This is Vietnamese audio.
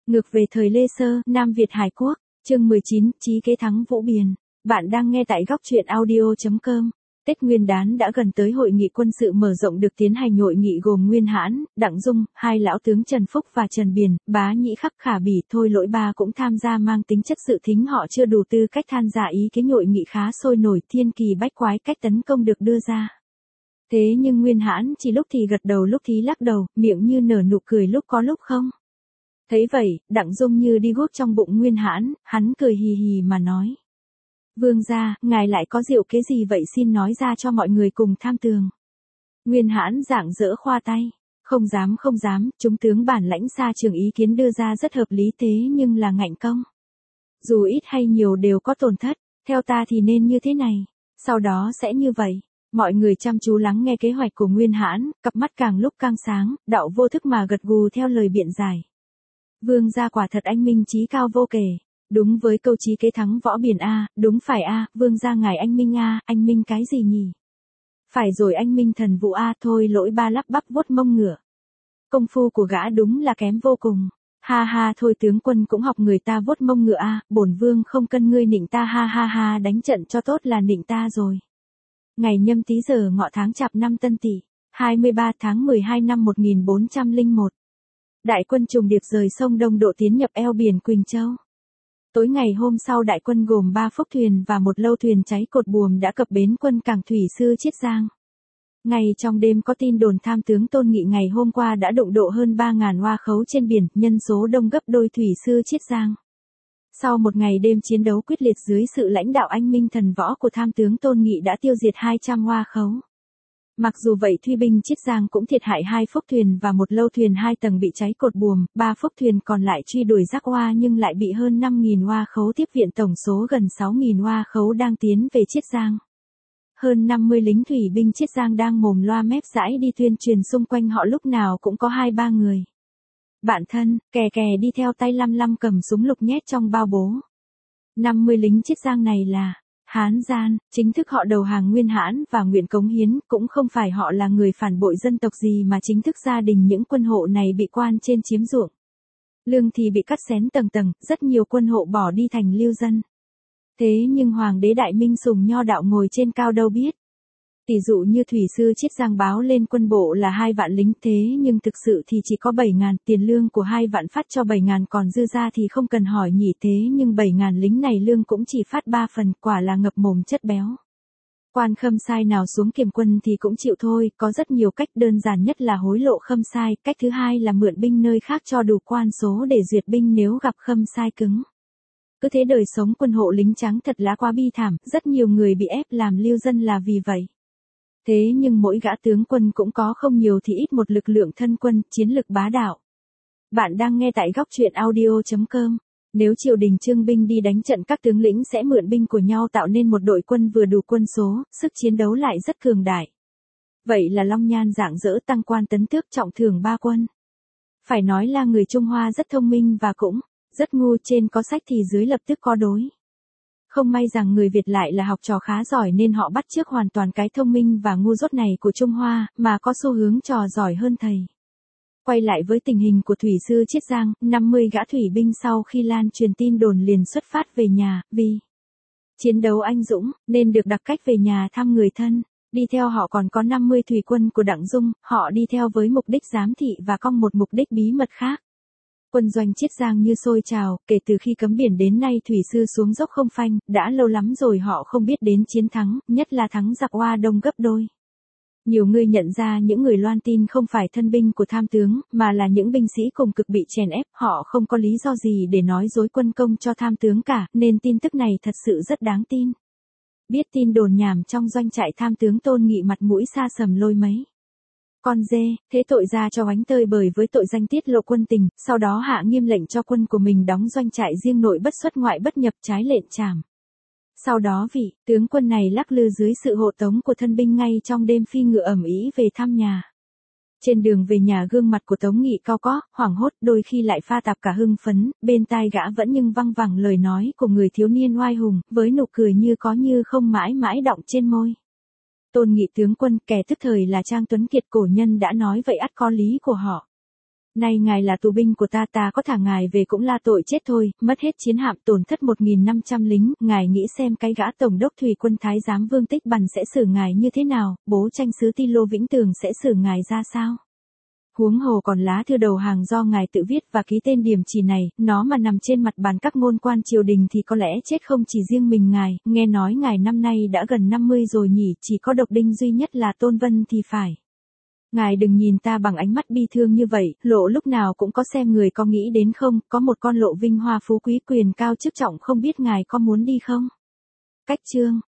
Ngược về thời Lê Sơ, Nam Việt Hải Quốc, chương 19, Chí kế thắng Vũ Biền. Bạn đang nghe tại góc truyện audio.com. Tết Nguyên đán đã gần tới, hội nghị quân sự mở rộng được tiến hành. Hội nghị gồm Nguyên Hãn, Đặng Dung, hai lão tướng Trần Phúc và Trần Biền, Bá Nhĩ Khắc Khả Bỉ, Thôi Lỗi Ba cũng tham gia, mang tính chất dự thính, họ chưa đủ tư cách tham gia. Ý kiến hội nghị khá sôi nổi, thiên kỳ bách quái cách tấn công được đưa ra. Thế nhưng Nguyên Hãn chỉ lúc thì gật đầu lúc thì lắc đầu, miệng như nở nụ cười lúc có lúc không. Thấy vậy, Đặng Dung như đi guốc trong bụng Nguyên Hãn, hắn cười hì hì mà nói. Vương gia, ngài lại có diệu kế gì vậy, xin nói ra cho mọi người cùng tham tường. Nguyên Hãn rạng rỡ khoa tay. Không dám, chúng tướng bản lãnh xa trường, ý kiến đưa ra rất hợp lý, thế nhưng là ngạnh công. Dù ít hay nhiều đều có tổn thất, theo ta thì nên như thế này, sau đó sẽ như vậy. Mọi người chăm chú lắng nghe kế hoạch của Nguyên Hãn, cặp mắt càng lúc càng sáng, Đạo vô thức mà gật gù theo lời biện giải. Vương gia quả thật anh minh trí cao vô kể. Đúng với câu chí kế thắng Võ Biền a, đúng phải a, vương gia ngài anh minh a, anh minh cái gì nhỉ? Phải rồi, anh minh thần vụ a. Thôi Lỗi Ba lắp bắp vuốt mông ngựa. Công phu của gã đúng là kém vô cùng. Ha ha, thôi tướng quân cũng học người ta vuốt mông ngựa a, bổn vương không cân ngươi nịnh ta, ha ha ha, đánh trận cho tốt là nịnh ta rồi. Ngày Nhâm Tý giờ Ngọ tháng Chạp năm Tân Tỵ, 23 tháng 12 năm 1401. Đại quân trùng điệp rời sông Đông Độ tiến nhập eo biển Quỳnh Châu. Tối ngày hôm sau, đại quân gồm 3 phúc thuyền và một lâu thuyền cháy cột buồm đã cập bến quân cảng thủy sư Chiết Giang. Ngay trong đêm có tin đồn tham tướng Tôn Nghị ngày hôm qua đã đụng độ hơn 3.000 hoa khấu trên biển, nhân số đông gấp đôi thủy sư Chiết Giang. Sau một ngày đêm chiến đấu quyết liệt dưới sự lãnh đạo anh minh thần võ của tham tướng Tôn Nghị đã tiêu diệt 200 hoa khấu. Mặc dù vậy, thủy binh Chiết Giang cũng thiệt hại 2 phúc thuyền và một lâu thuyền 2 tầng bị cháy cột buồm, 3 phúc thuyền còn lại truy đuổi rắc hoa nhưng lại bị hơn 5.000 hoa khấu tiếp viện, tổng số gần 6.000 hoa khấu đang tiến về Chiết Giang. Hơn 50 lính thủy binh Chiết Giang đang mồm loa mép dãi đi tuyên truyền, xung quanh họ lúc nào cũng có 2-3 người. Bạn thân, kè đi theo tay lăm cầm súng lục nhét trong bao bố. 50 lính Chiết Giang này là Hán gian, chính thức họ đầu hàng Nguyên Hãn và nguyện cống hiến, cũng không phải họ là người phản bội dân tộc gì mà chính thức gia đình những quân hộ này bị quan trên chiếm ruộng. Lương thì bị cắt xén tầng tầng, rất nhiều quân hộ bỏ đi thành lưu dân. Thế nhưng Hoàng đế Đại Minh sùng nho đạo ngồi trên cao đâu biết. Tỷ dụ như thủy sư Chiết Giang báo lên quân bộ là 2 vạn lính, thế nhưng thực sự thì chỉ có 7.000, tiền lương của 2 vạn phát cho 7.000, còn dư ra thì không cần hỏi nhỉ, thế nhưng 7.000 lính này lương cũng chỉ phát 3 phần, quả là ngập mồm chất béo. Quan Khâm Sai nào xuống kiểm quân thì cũng chịu thôi, có rất nhiều cách, đơn giản nhất là hối lộ Khâm Sai, cách thứ hai là mượn binh nơi khác cho đủ quan số để duyệt binh nếu gặp Khâm Sai cứng. Cứ thế đời sống quân hộ lính trắng thật là quá bi thảm, rất nhiều người bị ép làm lưu dân là vì vậy. Thế nhưng mỗi gã tướng quân cũng có không nhiều thì ít một lực lượng thân quân, chiến lực bá đạo. Bạn đang nghe tại góc truyện audio.com. Nếu triều đình trưng binh đi đánh trận, các tướng lĩnh sẽ mượn binh của nhau tạo nên một đội quân vừa đủ quân số, sức chiến đấu lại rất cường đại. Vậy là Long Nhan rạng rỡ, tăng quan tấn tước, trọng thưởng 3 quân. Phải nói là người Trung Hoa rất thông minh và cũng rất ngu, trên có sách thì dưới lập tức có đối. Không may rằng người Việt lại là học trò khá giỏi nên họ bắt chước hoàn toàn cái thông minh và ngu dốt này của Trung Hoa, mà có xu hướng trò giỏi hơn thầy. Quay lại với tình hình của thủy sư Chiết Giang, 50 gã thủy binh sau khi lan truyền tin đồn liền xuất phát về nhà, vì chiến đấu anh dũng, nên được đặc cách về nhà thăm người thân. Đi theo họ còn có 50 thủy quân của Đặng Dung, họ đi theo với mục đích giám thị và cong một mục đích bí mật khác. Quân doanh Chiết Giang như sôi trào, kể từ khi cấm biển đến nay thủy sư xuống dốc không phanh, đã lâu lắm rồi họ không biết đến chiến thắng, nhất là thắng giặc Hoa Đông gấp đôi. Nhiều người nhận ra những người loan tin không phải thân binh của tham tướng, mà là những binh sĩ cùng cực bị chèn ép, họ không có lý do gì để nói dối quân công cho tham tướng cả, nên tin tức này thật sự rất đáng tin. Biết tin đồn nhảm trong doanh trại tham tướng Tôn Nghị mặt mũi xa sầm lôi mấy. Con dê, thế tội ra cho oánh tơi bời với tội danh tiết lộ quân tình, sau đó hạ nghiêm lệnh cho quân của mình đóng doanh trại riêng, nội bất xuất ngoại bất nhập, trái lệnh trảm. Sau đó vị tướng quân này lắc lư dưới sự hộ tống của thân binh ngay trong đêm phi ngựa ầm ĩ về thăm nhà. Trên đường về nhà, gương mặt của Tống Nghị cau có, hoảng hốt, đôi khi lại pha tạp cả hưng phấn, bên tai gã vẫn nhưng văng vẳng lời nói của người thiếu niên oai hùng, với nụ cười như có như không mãi mãi đọng trên môi. Tôn Nghị tướng quân, kẻ tức thời là Trang Tuấn Kiệt cổ nhân đã nói vậy ắt có lý của họ. Nay ngài là tù binh của ta, ta có thả ngài về cũng là tội chết thôi, mất hết chiến hạm, tổn thất 1.500 lính, ngài nghĩ xem cái gã tổng đốc thủy quân thái giám Vương Tích Bằn sẽ xử ngài như thế nào, bố tranh sứ Ti Lô Vĩnh Tường sẽ xử ngài ra sao? Huống hồ còn lá thư đầu hàng do ngài tự viết và ký tên điểm chỉ này, nó mà nằm trên mặt bàn các ngôn quan triều đình thì có lẽ chết không chỉ riêng mình ngài, nghe nói ngài năm nay đã gần 50 rồi nhỉ, chỉ có độc đinh duy nhất là Tôn Vân thì phải. Ngài đừng nhìn ta bằng ánh mắt bi thương như vậy, Lộ lúc nào cũng có xem người có nghĩ đến không, có một con Lộ vinh hoa phú quý quyền cao chức trọng, không biết ngài có muốn đi không? Cách chương